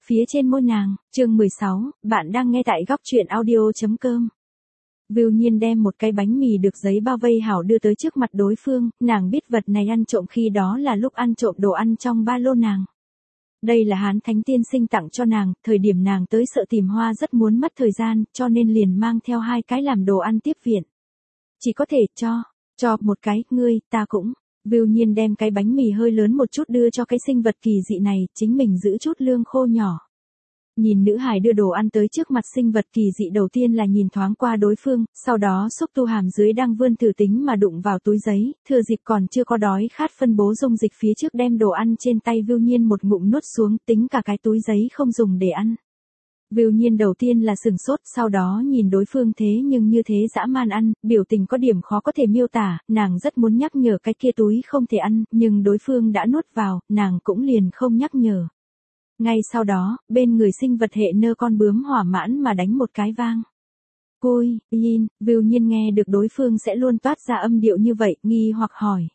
phía trên môi nàng. Chương 16, bạn đang nghe tại góc truyện audio.com. Vưu Nhiên đem một cái bánh mì được giấy bao vây hảo đưa tới trước mặt đối phương, nàng biết vật này ăn trộm khi đó là lúc ăn trộm đồ ăn trong ba lô nàng. Đây là Hán Thánh Tiên Sinh tặng cho nàng, thời điểm nàng tới sợ tìm hoa rất muốn mất thời gian, cho nên liền mang theo 2 cái làm đồ ăn tiếp viện. Chỉ có thể cho một cái, ngươi, ta cũng. Vưu Nhiên đem cái bánh mì hơi lớn một chút đưa cho cái sinh vật kỳ dị này, chính mình giữ chút lương khô nhỏ. Nhìn nữ hài đưa đồ ăn tới trước mặt sinh vật kỳ dị đầu tiên là nhìn thoáng qua đối phương, sau đó xúc tu hàm dưới đang vươn thử tính mà đụng vào túi giấy, thừa dịp còn chưa có đói khát phân bố dung dịch phía trước đem đồ ăn trên tay Vưu Nhiên một ngụm nuốt xuống, tính cả cái túi giấy không dùng để ăn. Vưu Nhiên đầu tiên là sừng sốt, sau đó nhìn đối phương thế nhưng như thế dã man ăn, biểu tình có điểm khó có thể miêu tả, nàng rất muốn nhắc nhở cái kia túi không thể ăn, nhưng đối phương đã nuốt vào, nàng cũng liền không nhắc nhở. Ngay sau đó, bên người sinh vật hệ nơ con bướm hỏa mãn mà đánh một cái vang. Côi, Yin, Vưu Nhiên nghe được đối phương sẽ luôn toát ra âm điệu như vậy, nghi hoặc hỏi.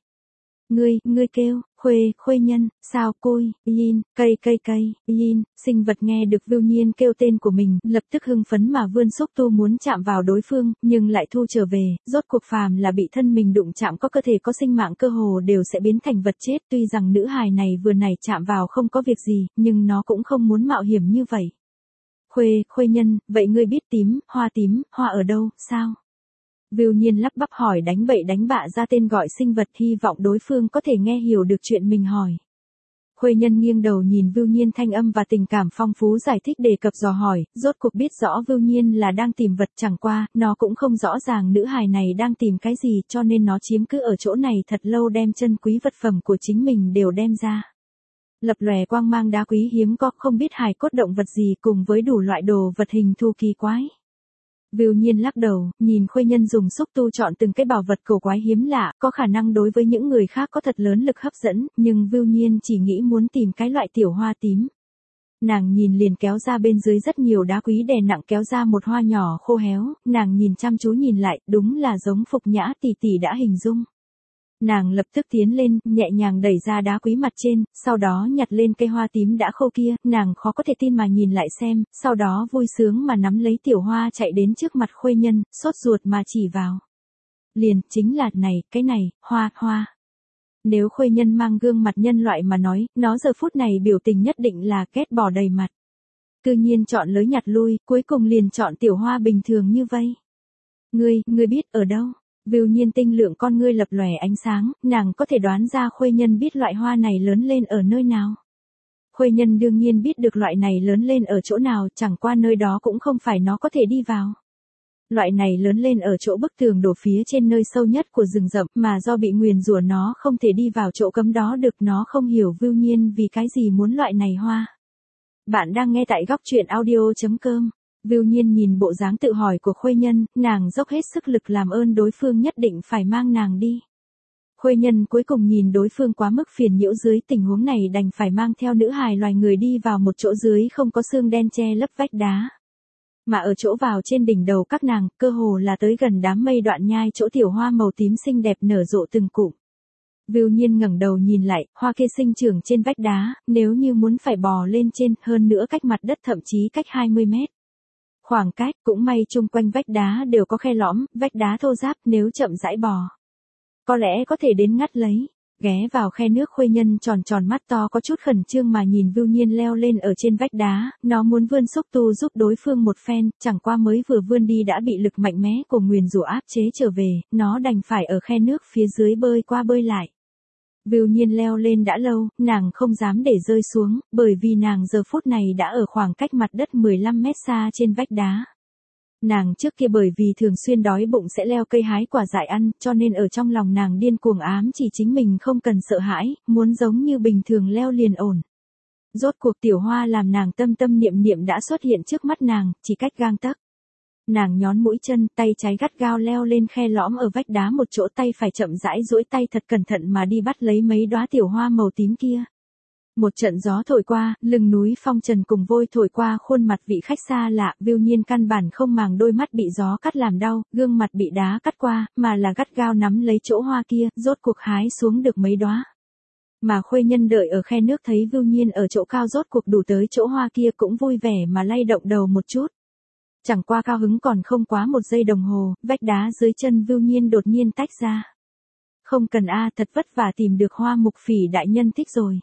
Ngươi kêu, khuê nhân, sao côi, Yin, cây, Yin, sinh vật nghe được Vưu Nhiên kêu tên của mình, lập tức hưng phấn mà vươn xúc tu muốn chạm vào đối phương, nhưng lại thu trở về, rốt cuộc phàm là bị thân mình đụng chạm có cơ thể có sinh mạng cơ hồ đều sẽ biến thành vật chết, tuy rằng nữ hài này vừa nãy chạm vào không có việc gì, nhưng nó cũng không muốn mạo hiểm như vậy. Khuê nhân, vậy ngươi biết tím, hoa ở đâu, sao? Vưu Nhiên lắp bắp hỏi đánh bậy đánh bạ ra tên gọi sinh vật, hy vọng đối phương có thể nghe hiểu được chuyện mình hỏi. Khuê nhân nghiêng đầu nhìn Vưu Nhiên, thanh âm và tình cảm phong phú giải thích đề cập dò hỏi, rốt cuộc biết rõ Vưu Nhiên là đang tìm vật, chẳng qua, nó cũng không rõ ràng nữ hài này đang tìm cái gì, cho nên nó chiếm cứ ở chỗ này thật lâu, đem chân quý vật phẩm của chính mình đều đem ra. Lập lòe quang mang đá quý hiếm có, không biết hài cốt động vật gì, cùng với đủ loại đồ vật hình thù kỳ quái. Vưu Nhiên lắc đầu, nhìn khuê nhân dùng xúc tu chọn từng cái bảo vật cổ quái hiếm lạ, có khả năng đối với những người khác có thật lớn lực hấp dẫn, nhưng Vưu Nhiên chỉ nghĩ muốn tìm cái loại tiểu hoa tím. Nàng nhìn liền kéo ra bên dưới rất nhiều đá quý đè nặng, kéo ra một hoa nhỏ khô héo, nàng nhìn chăm chú nhìn lại, đúng là giống Phục Nhã tỷ tỷ đã hình dung. Nàng lập tức tiến lên, nhẹ nhàng đẩy ra đá quý mặt trên, sau đó nhặt lên cây hoa tím đã khô kia, nàng khó có thể tin mà nhìn lại xem, sau đó vui sướng mà nắm lấy tiểu hoa chạy đến trước mặt khuê nhân, sốt ruột mà chỉ vào. Liền, chính là, cái này, hoa. Nếu khuê nhân mang gương mặt nhân loại mà nói, nó giờ phút này biểu tình nhất định là ghét bỏ đầy mặt. Cư nhiên chọn lối nhặt lui, cuối cùng liền chọn tiểu hoa bình thường như vây. Ngươi biết ở đâu? Vưu Nhiên tinh lượng con ngươi lập lòe ánh sáng, nàng có thể đoán ra khuê nhân biết loại hoa này lớn lên ở nơi nào. Khuê nhân đương nhiên biết được loại này lớn lên ở chỗ nào, chẳng qua nơi đó cũng không phải nó có thể đi vào. Loại này lớn lên ở chỗ bức tường đổ phía trên nơi sâu nhất của rừng rậm, mà do bị nguyền rủa nó không thể đi vào chỗ cấm đó được, nó không hiểu Vưu Nhiên vì cái gì muốn loại này hoa. Bạn đang nghe tại góc truyện audio.com. Vưu Nhiên nhìn bộ dáng tự hỏi của khuê nhân, nàng dốc hết sức lực làm ơn đối phương nhất định phải mang nàng đi. Khuê nhân cuối cùng nhìn đối phương quá mức phiền nhiễu, dưới tình huống này đành phải mang theo nữ hài loài người đi vào một chỗ dưới không có xương đen che lấp vách đá. Mà ở chỗ vào trên đỉnh đầu các nàng, cơ hồ là tới gần đám mây đoạn nhai chỗ tiểu hoa màu tím xinh đẹp nở rộ từng cụm. Vưu Nhiên ngẩng đầu nhìn lại, hoa kia sinh trưởng trên vách đá, nếu như muốn phải bò lên trên, hơn nữa cách mặt đất thậm chí cách 20 mét. Khoảng cách, cũng may chung quanh vách đá đều có khe lõm, vách đá thô ráp, nếu chậm rãi bò, có lẽ có thể đến ngắt lấy. Ghé vào khe nước, khuê nhân tròn mắt to có chút khẩn trương mà nhìn Vưu Nhiên leo lên ở trên vách đá, nó muốn vươn xúc tu giúp đối phương một phen, chẳng qua mới vừa vươn đi đã bị lực mạnh mẽ của nguyền rủa áp chế trở về, nó đành phải ở khe nước phía dưới bơi qua bơi lại. Vưu Nhiên leo lên đã lâu, nàng không dám để rơi xuống, bởi vì nàng giờ phút này đã ở khoảng cách mặt đất 15 mét xa trên vách đá. Nàng trước kia bởi vì thường xuyên đói bụng sẽ leo cây hái quả dại ăn, cho nên ở trong lòng nàng điên cuồng ám chỉ chính mình không cần sợ hãi, muốn giống như bình thường leo liền ổn. Rốt cuộc tiểu hoa làm nàng tâm niệm đã xuất hiện trước mắt nàng, chỉ cách gang tấc. Nàng nhón mũi chân, tay trái gắt gao leo lên khe lõm ở vách đá một chỗ, tay phải chậm rãi duỗi tay thật cẩn thận mà đi bắt lấy mấy đóa tiểu hoa màu tím kia. Một trận gió thổi qua, lưng núi phong trần cùng vôi thổi qua khuôn mặt vị khách xa lạ, Vưu Nhiên căn bản không màng đôi mắt bị gió cắt làm đau, gương mặt bị đá cắt qua, mà là gắt gao nắm lấy chỗ hoa kia, rốt cuộc hái xuống được mấy đóa. Mà Khuê Nhân đợi ở khe nước thấy Vưu Nhiên ở chỗ cao rốt cuộc đủ tới chỗ hoa kia cũng vui vẻ mà lay động đầu một chút. Chẳng qua cao hứng còn không quá 1 giây đồng hồ, vách đá dưới chân Vưu Nhiên đột nhiên tách ra. Không cần thật vất vả tìm được hoa mục phỉ đại nhân thích rồi.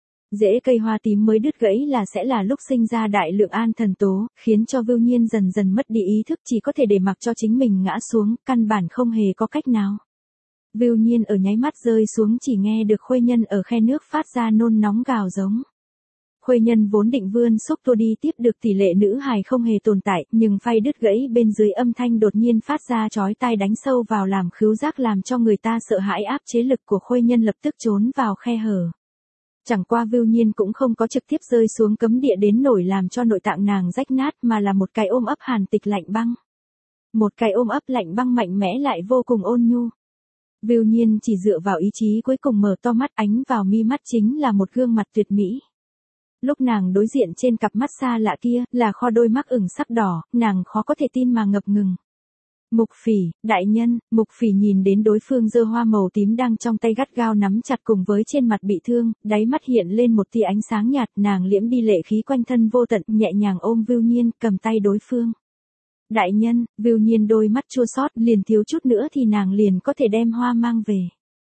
Rễ cây hoa tím mới đứt gãy sẽ là lúc sinh ra đại lượng an thần tố, khiến cho Vưu Nhiên dần dần mất đi ý thức, chỉ có thể để mặc cho chính mình ngã xuống, căn bản không hề có cách nào. Vưu Nhiên ở nháy mắt rơi xuống, chỉ nghe được Khuê Nhân ở khe nước phát ra nôn nóng gào giống. Khuê Nhân vốn định vươn xúc tua đi tiếp được tỷ lệ nữ hài không hề tồn tại, nhưng phay đứt gãy bên dưới âm thanh đột nhiên phát ra chói tai đánh sâu vào làm khứu giác, làm cho người ta sợ hãi. Áp chế lực của Khuê Nhân lập tức trốn vào khe hở. Chẳng qua Vưu Nhiên cũng không có trực tiếp rơi xuống cấm địa đến nổi làm cho nội tạng nàng rách nát, mà là một cái ôm ấp hàn tịch lạnh băng. Một cái ôm ấp lạnh băng mạnh mẽ lại vô cùng ôn nhu. Vưu Nhiên chỉ dựa vào ý chí cuối cùng mở to mắt, ánh vào mi mắt chính là một gương mặt tuyệt mỹ. Lúc nàng đối diện trên cặp mắt xa lạ kia, là kho đôi mắt ửng sắc đỏ, nàng khó có thể tin mà ngập ngừng. Mục phỉ, đại nhân. Mục phỉ nhìn đến đối phương giơ hoa màu tím đang trong tay gắt gao nắm chặt cùng với trên mặt bị thương, đáy mắt hiện lên một tia ánh sáng nhạt, nàng liễm đi lệ khí quanh thân vô tận, nhẹ nhàng ôm Vưu Nhiên, cầm tay đối phương. Đại nhân. Vưu Nhiên đôi mắt chua xót, liền thiếu chút nữa thì nàng liền có thể đem hoa mang về.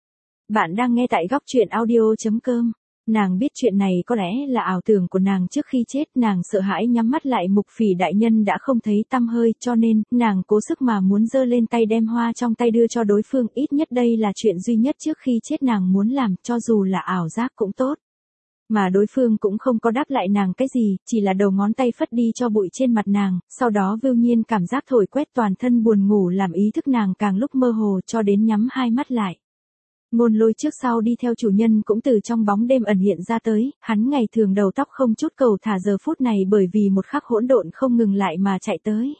Bạn đang nghe tại góc truyện audio.com. Nàng biết chuyện này có lẽ là ảo tưởng của nàng trước khi chết, nàng sợ hãi nhắm mắt lại. Mục phỉ đại nhân đã không thấy tăm hơi, cho nên, nàng cố sức mà muốn giơ lên tay đem hoa trong tay đưa cho đối phương, ít nhất đây là chuyện duy nhất trước khi chết nàng muốn làm, cho dù là ảo giác cũng tốt. Mà đối phương cũng không có đáp lại nàng cái gì, chỉ là đầu ngón tay phất đi cho bụi trên mặt nàng, sau đó Vưu Nhiên cảm giác thổi quét toàn thân buồn ngủ làm ý thức nàng càng lúc mơ hồ cho đến nhắm hai mắt lại. Ngôn Lôi trước sau đi theo chủ nhân cũng từ trong bóng đêm ẩn hiện ra tới, hắn ngày thường đầu tóc không chút cầu thả giờ phút này bởi vì một khắc hỗn độn không ngừng lại mà chạy tới.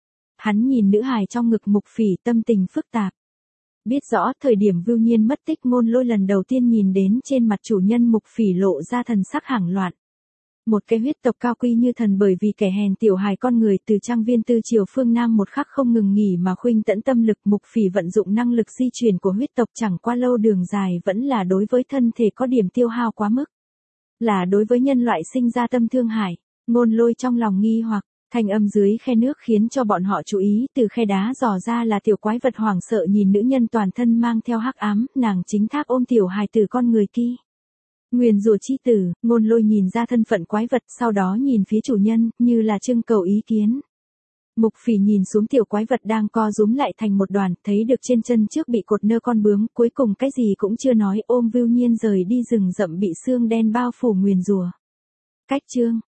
Hắn nhìn nữ hài trong ngực Mục phỉ, tâm tình phức tạp. Biết rõ thời điểm Vưu Nhiên mất tích, Ngôn Lôi lần đầu tiên nhìn đến trên mặt chủ nhân Mục phỉ lộ ra thần sắc hoảng loạn. Một cái huyết tộc cao quý như thần bởi vì kẻ hèn tiểu hài con người từ trang viên Tư Triều phương Nam một khắc không ngừng nghỉ mà khuynh tẫn tâm lực. Mục phỉ vận dụng năng lực di chuyển của huyết tộc, chẳng qua lâu đường dài vẫn là đối với thân thể có điểm tiêu hao quá mức. Là đối với nhân loại sinh ra tâm thương hại. Ngôn Lôi trong lòng nghi hoặc, thanh âm dưới khe nước khiến cho bọn họ chú ý, từ khe đá dò ra là tiểu quái vật hoảng sợ nhìn nữ nhân toàn thân mang theo hắc ám, nàng chính thác ôm tiểu hài tử con người kia. Nguyền rủa chi tử. Ngôn Lôi nhìn ra thân phận quái vật, sau đó nhìn phía chủ nhân, như là trưng cầu ý kiến. Mục phỉ nhìn xuống tiểu quái vật đang co rúm lại thành một đoàn, thấy được trên chân trước bị cột nơ con bướm, cuối cùng cái gì cũng chưa nói, ôm Vưu Nhiên rời đi rừng rậm bị xương đen bao phủ nguyền rủa. Cách chương.